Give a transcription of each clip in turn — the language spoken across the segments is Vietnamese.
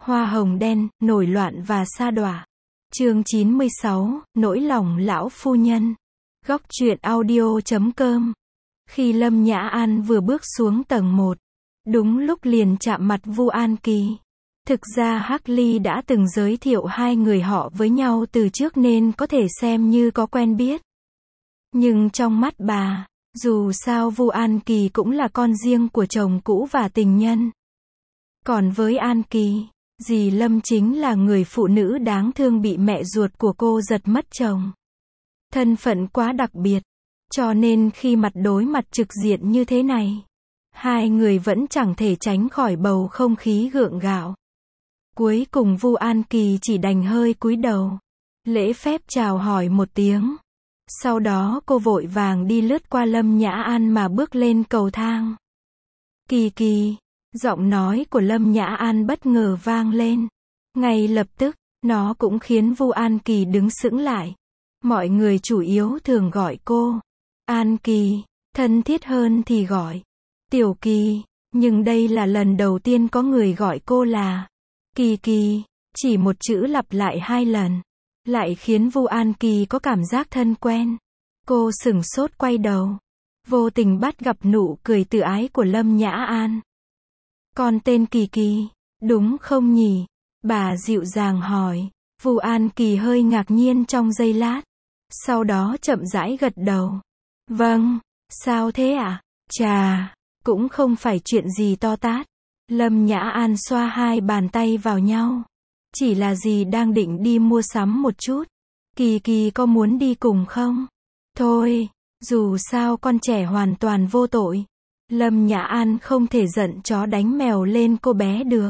Hoa hồng đen, nổi loạn và sa đọa. Chương 96, nỗi lòng lão phu nhân. Góc truyện audio.com. Khi Lâm Nhã An vừa bước xuống tầng 1, đúng lúc liền chạm mặt Vu An Kỳ. Thực ra Hắc Ly đã từng giới thiệu hai người họ với nhau từ trước nên có thể xem như có quen biết. Nhưng trong mắt bà, dù sao Vu An Kỳ cũng là con riêng của chồng cũ và tình nhân. Còn với An Kỳ, dì Lâm chính là người phụ nữ đáng thương bị mẹ ruột của cô giật mất chồng. Thân phận quá đặc biệt, cho nên khi mặt đối mặt trực diện như thế này, hai người vẫn chẳng thể tránh khỏi bầu không khí gượng gạo. Cuối cùng Vu An Kỳ chỉ đành hơi cúi đầu, lễ phép chào hỏi một tiếng. Sau đó cô vội vàng đi lướt qua Lâm Nhã An mà bước lên cầu thang. Kỳ Kỳ, giọng nói của Lâm Nhã An bất ngờ vang lên. Ngay lập tức, nó cũng khiến Vu An Kỳ đứng sững lại. Mọi người chủ yếu thường gọi cô An Kỳ, thân thiết hơn thì gọi Tiểu Kỳ, nhưng đây là lần đầu tiên có người gọi cô là Kỳ Kỳ, chỉ một chữ lặp lại hai lần, lại khiến Vu An Kỳ có cảm giác thân quen. Cô sửng sốt quay đầu, vô tình bắt gặp nụ cười tự ái của Lâm Nhã An. Con tên Kỳ Kỳ, đúng không nhỉ? Bà dịu dàng hỏi. Vu An Kỳ hơi ngạc nhiên trong giây lát, sau đó chậm rãi gật đầu. Vâng, sao thế ạ? Chà, cũng không phải chuyện gì to tát. Lâm Nhã An xoa hai bàn tay vào nhau. Chỉ là dì đang định đi mua sắm một chút. Kỳ Kỳ có muốn đi cùng không? Thôi, dù sao con trẻ hoàn toàn vô tội. Lâm Nhã An không thể giận chó đánh mèo lên cô bé được.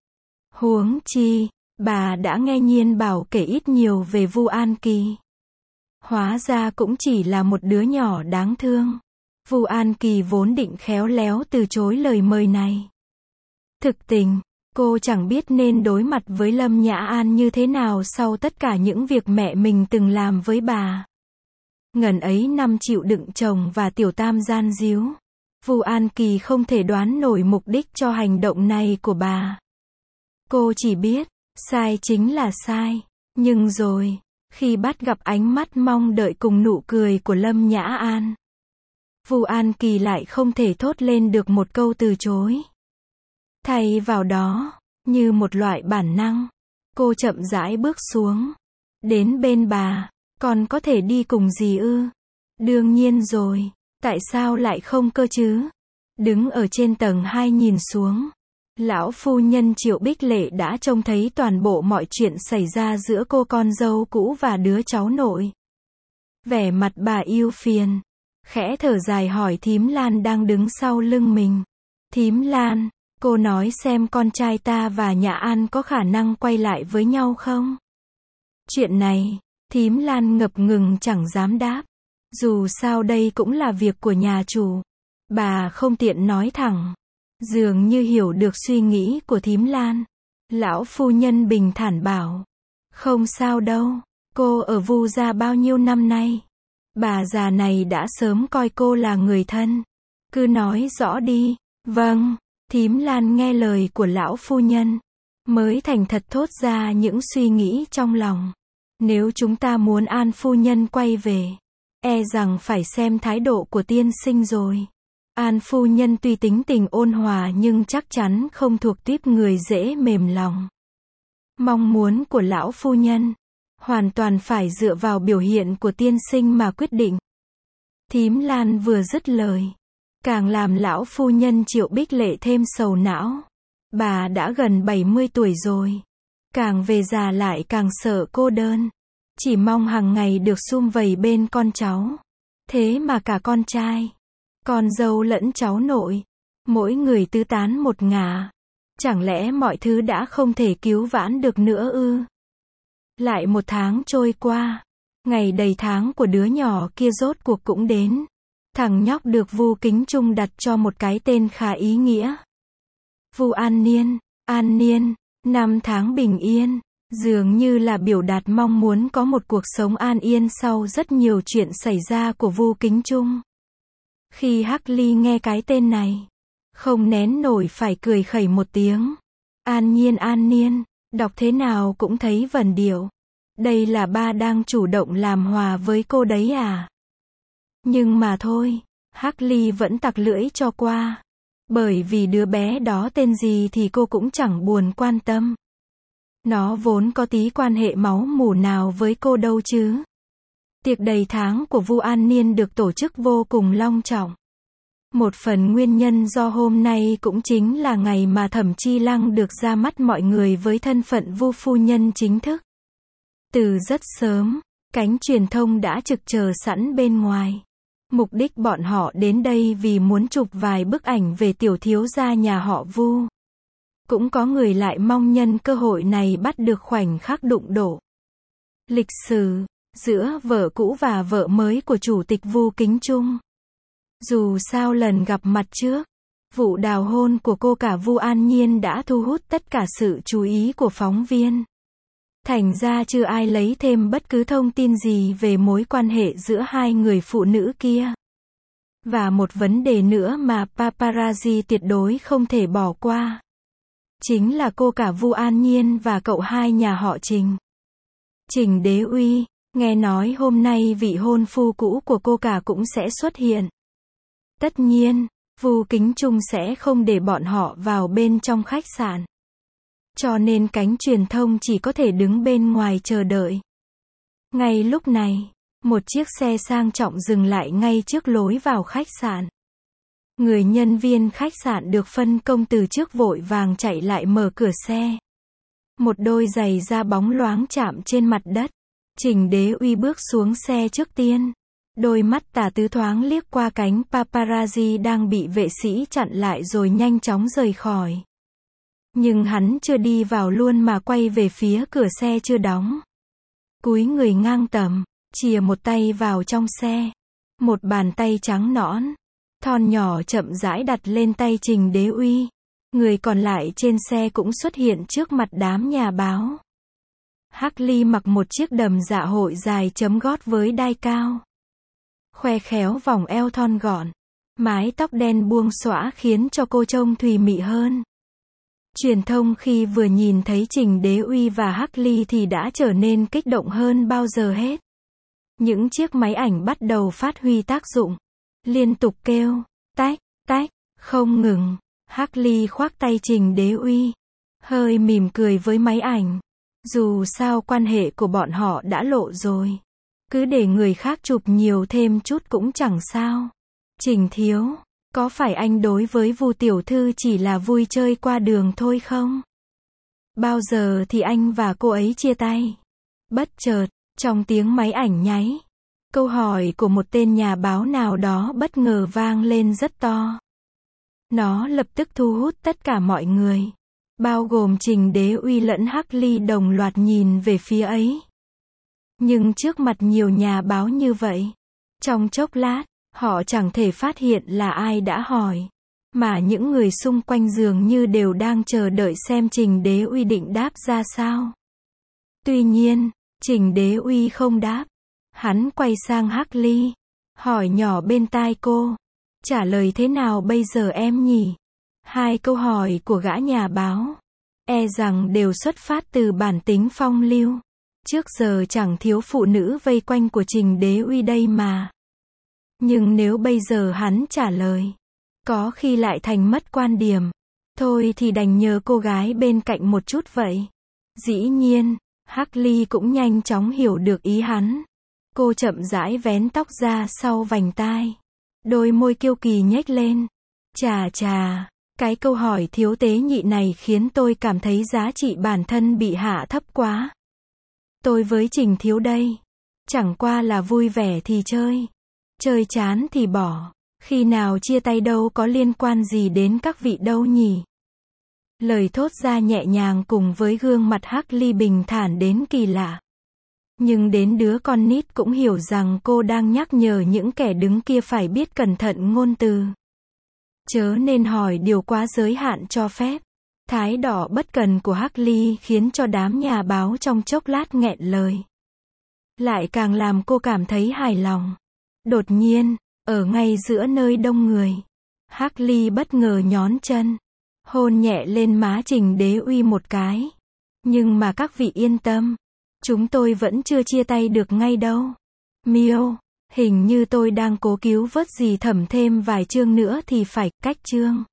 Huống chi, bà đã nghe Nhiên bảo kể ít nhiều về Vu An Kỳ. Hóa ra cũng chỉ là một đứa nhỏ đáng thương. Vu An Kỳ vốn định khéo léo từ chối lời mời này. Thực tình, cô chẳng biết nên đối mặt với Lâm Nhã An như thế nào sau tất cả những việc mẹ mình từng làm với bà. Ngần ấy năm chịu đựng chồng và tiểu tam gian díu, Vu An Kỳ không thể đoán nổi mục đích cho hành động này của bà. Cô chỉ biết, sai chính là sai. Nhưng rồi, khi bắt gặp ánh mắt mong đợi cùng nụ cười của Lâm Nhã An, Vu An Kỳ lại không thể thốt lên được một câu từ chối. Thay vào đó, như một loại bản năng, cô chậm rãi bước xuống, đến bên bà. Còn có thể đi cùng dì ư? Đương nhiên rồi, tại sao lại không cơ chứ? Đứng ở trên tầng 2 nhìn xuống, lão phu nhân Triệu Bích Lệ đã trông thấy toàn bộ mọi chuyện xảy ra giữa cô con dâu cũ và đứa cháu nội. Vẻ mặt bà ưu phiền, khẽ thở dài hỏi Thím Lan đang đứng sau lưng mình. Thím Lan, cô nói xem con trai ta và Nhã An có khả năng quay lại với nhau không? Chuyện này, Thím Lan ngập ngừng chẳng dám đáp. Dù sao đây cũng là việc của nhà chủ. Bà không tiện nói thẳng. Dường như hiểu được suy nghĩ của Thím Lan. Lão phu nhân bình thản bảo. Không sao đâu. Cô ở Vu gia bao nhiêu năm nay? Bà già này đã sớm coi cô là người thân. Cứ nói rõ đi. Vâng. Thím Lan nghe lời của lão phu nhân, mới thành thật thốt ra những suy nghĩ trong lòng. Nếu chúng ta muốn An phu nhân quay về, e rằng phải xem thái độ của tiên sinh rồi. An phu nhân tuy tính tình ôn hòa nhưng chắc chắn không thuộc tuýp người dễ mềm lòng. Mong muốn của lão phu nhân hoàn toàn phải dựa vào biểu hiện của tiên sinh mà quyết định. Thím Lan vừa dứt lời, càng làm lão phu nhân Triệu Bích Lệ thêm sầu não. Bà đã gần 70 tuổi rồi. Càng về già lại càng sợ cô đơn. Chỉ mong hàng ngày được sum vầy bên con cháu. Thế mà cả con trai, con dâu lẫn cháu nội, mỗi người tứ tán một ngả. Chẳng lẽ mọi thứ đã không thể cứu vãn được nữa ư? Lại một tháng trôi qua. Ngày đầy tháng của đứa nhỏ kia rốt cuộc cũng đến. Thằng nhóc được Vu Kính Trung đặt cho một cái tên khá ý nghĩa. Vu An Niên. An Niên, 5 tháng bình yên, dường như là biểu đạt mong muốn có một cuộc sống an yên sau rất nhiều chuyện xảy ra của Vu Kính Trung. Khi Hắc Ly nghe cái tên này, không nén nổi phải cười khẩy một tiếng. An Nhiên, đọc thế nào cũng thấy vần điệu. Đây là ba đang chủ động làm hòa với cô đấy à? Nhưng mà thôi, Hắc Ly vẫn tặc lưỡi cho qua. Bởi vì đứa bé đó tên gì thì cô cũng chẳng buồn quan tâm. Nó vốn có tí quan hệ máu mủ nào với cô đâu chứ. Tiệc đầy tháng của Vu An Niên được tổ chức vô cùng long trọng. Một phần nguyên nhân do hôm nay cũng chính là ngày mà Thẩm Chi Lăng được ra mắt mọi người với thân phận Vu phu nhân chính thức. Từ rất sớm, cánh truyền thông đã trực chờ sẵn bên ngoài. Mục đích bọn họ đến đây vì muốn chụp vài bức ảnh về tiểu thiếu gia nhà họ Vu. Cũng có người lại mong nhân cơ hội này bắt được khoảnh khắc đụng độ lịch sử giữa vợ cũ và vợ mới của chủ tịch Vu Kính Trung. Dù sao lần gặp mặt trước, vụ đào hôn của cô cả Vu An Nhiên đã thu hút tất cả sự chú ý của phóng viên. Thành ra chưa ai lấy thêm bất cứ thông tin gì về mối quan hệ giữa hai người phụ nữ kia. Và một vấn đề nữa mà paparazzi tuyệt đối không thể bỏ qua. Chính là cô cả Vu An Nhiên và cậu hai nhà họ Trình. Trình Đế Uy, nghe nói hôm nay vị hôn phu cũ của cô cả cũng sẽ xuất hiện. Tất nhiên, Vu Kính Trung sẽ không để bọn họ vào bên trong khách sạn. Cho nên cánh truyền thông chỉ có thể đứng bên ngoài chờ đợi. Ngay lúc này, một chiếc xe sang trọng dừng lại ngay trước lối vào khách sạn. Người nhân viên khách sạn được phân công từ trước vội vàng chạy lại mở cửa xe. Một đôi giày da bóng loáng chạm trên mặt đất. Trình Đế Uy bước xuống xe trước tiên. Đôi mắt tà tứ thoáng liếc qua cánh paparazzi đang bị vệ sĩ chặn lại rồi nhanh chóng rời khỏi. Nhưng hắn chưa đi vào luôn mà quay về phía cửa xe chưa đóng. Cúi người ngang tầm, chìa một tay vào trong xe. Một bàn tay trắng nõn, thon nhỏ chậm rãi đặt lên tay Trình Đế Uy. Người còn lại trên xe cũng xuất hiện trước mặt đám nhà báo. Hắc Ly mặc một chiếc đầm dạ hội dài chấm gót với đai cao. Khoe khéo vòng eo thon gọn. Mái tóc đen buông xõa khiến cho cô trông thùy mị hơn. Truyền thông khi vừa nhìn thấy Trình Đế Uy và Hắc Ly thì đã trở nên kích động hơn bao giờ hết. Những chiếc máy ảnh bắt đầu phát huy tác dụng. Liên tục kêu, tách, tách, không ngừng. Hắc Ly khoác tay Trình Đế Uy. Hơi mỉm cười với máy ảnh. Dù sao quan hệ của bọn họ đã lộ rồi. Cứ để người khác chụp nhiều thêm chút cũng chẳng sao. Trình thiếu, có phải anh đối với Vu tiểu thư chỉ là vui chơi qua đường thôi không? Bao giờ thì anh và cô ấy chia tay? Bất chợt, trong tiếng máy ảnh nháy, câu hỏi của một tên nhà báo nào đó bất ngờ vang lên rất to. Nó lập tức thu hút tất cả mọi người, bao gồm Trình Đế Uy lẫn Hắc Ly đồng loạt nhìn về phía ấy. Nhưng trước mặt nhiều nhà báo như vậy, trong chốc lát, họ chẳng thể phát hiện là ai đã hỏi, mà những người xung quanh dường như đều đang chờ đợi xem Trình Đế Uy định đáp ra sao. Tuy nhiên, Trình Đế Uy không đáp. Hắn quay sang Hắc Ly, hỏi nhỏ bên tai cô, trả lời thế nào bây giờ em nhỉ? Hai câu hỏi của gã nhà báo, e rằng đều xuất phát từ bản tính phong lưu. Trước giờ chẳng thiếu phụ nữ vây quanh của Trình Đế Uy đây mà. Nhưng nếu bây giờ hắn trả lời, có khi lại thành mất quan điểm. Thôi thì đành nhờ cô gái bên cạnh một chút vậy. Dĩ nhiên, Hắc Ly cũng nhanh chóng hiểu được ý hắn. Cô chậm rãi vén tóc ra sau vành tai. Đôi môi kiêu kỳ nhếch lên. Chà chà, cái câu hỏi thiếu tế nhị này khiến tôi cảm thấy giá trị bản thân bị hạ thấp quá. Tôi với Trình thiếu đây, chẳng qua là vui vẻ thì chơi. Chơi chán thì bỏ. Khi nào chia tay đâu có liên quan gì đến các vị đâu nhỉ? Lời thốt ra nhẹ nhàng cùng với gương mặt Hắc Ly bình thản đến kỳ lạ. Nhưng đến đứa con nít cũng hiểu rằng cô đang nhắc nhở những kẻ đứng kia phải biết cẩn thận ngôn từ. Chớ nên hỏi điều quá giới hạn cho phép. Thái độ bất cần của Hắc Ly khiến cho đám nhà báo trong chốc lát nghẹn lời. Lại càng làm cô cảm thấy hài lòng. Đột nhiên, ở ngay giữa nơi đông người, Hắc Ly bất ngờ nhón chân. Hôn nhẹ lên má Trình Đế Uy một cái. Nhưng mà các vị yên tâm. Chúng tôi vẫn chưa chia tay được ngay đâu. Miêu, hình như tôi đang cố cứu vớt gì Thẩm thêm vài chương nữa thì phải, cách chương.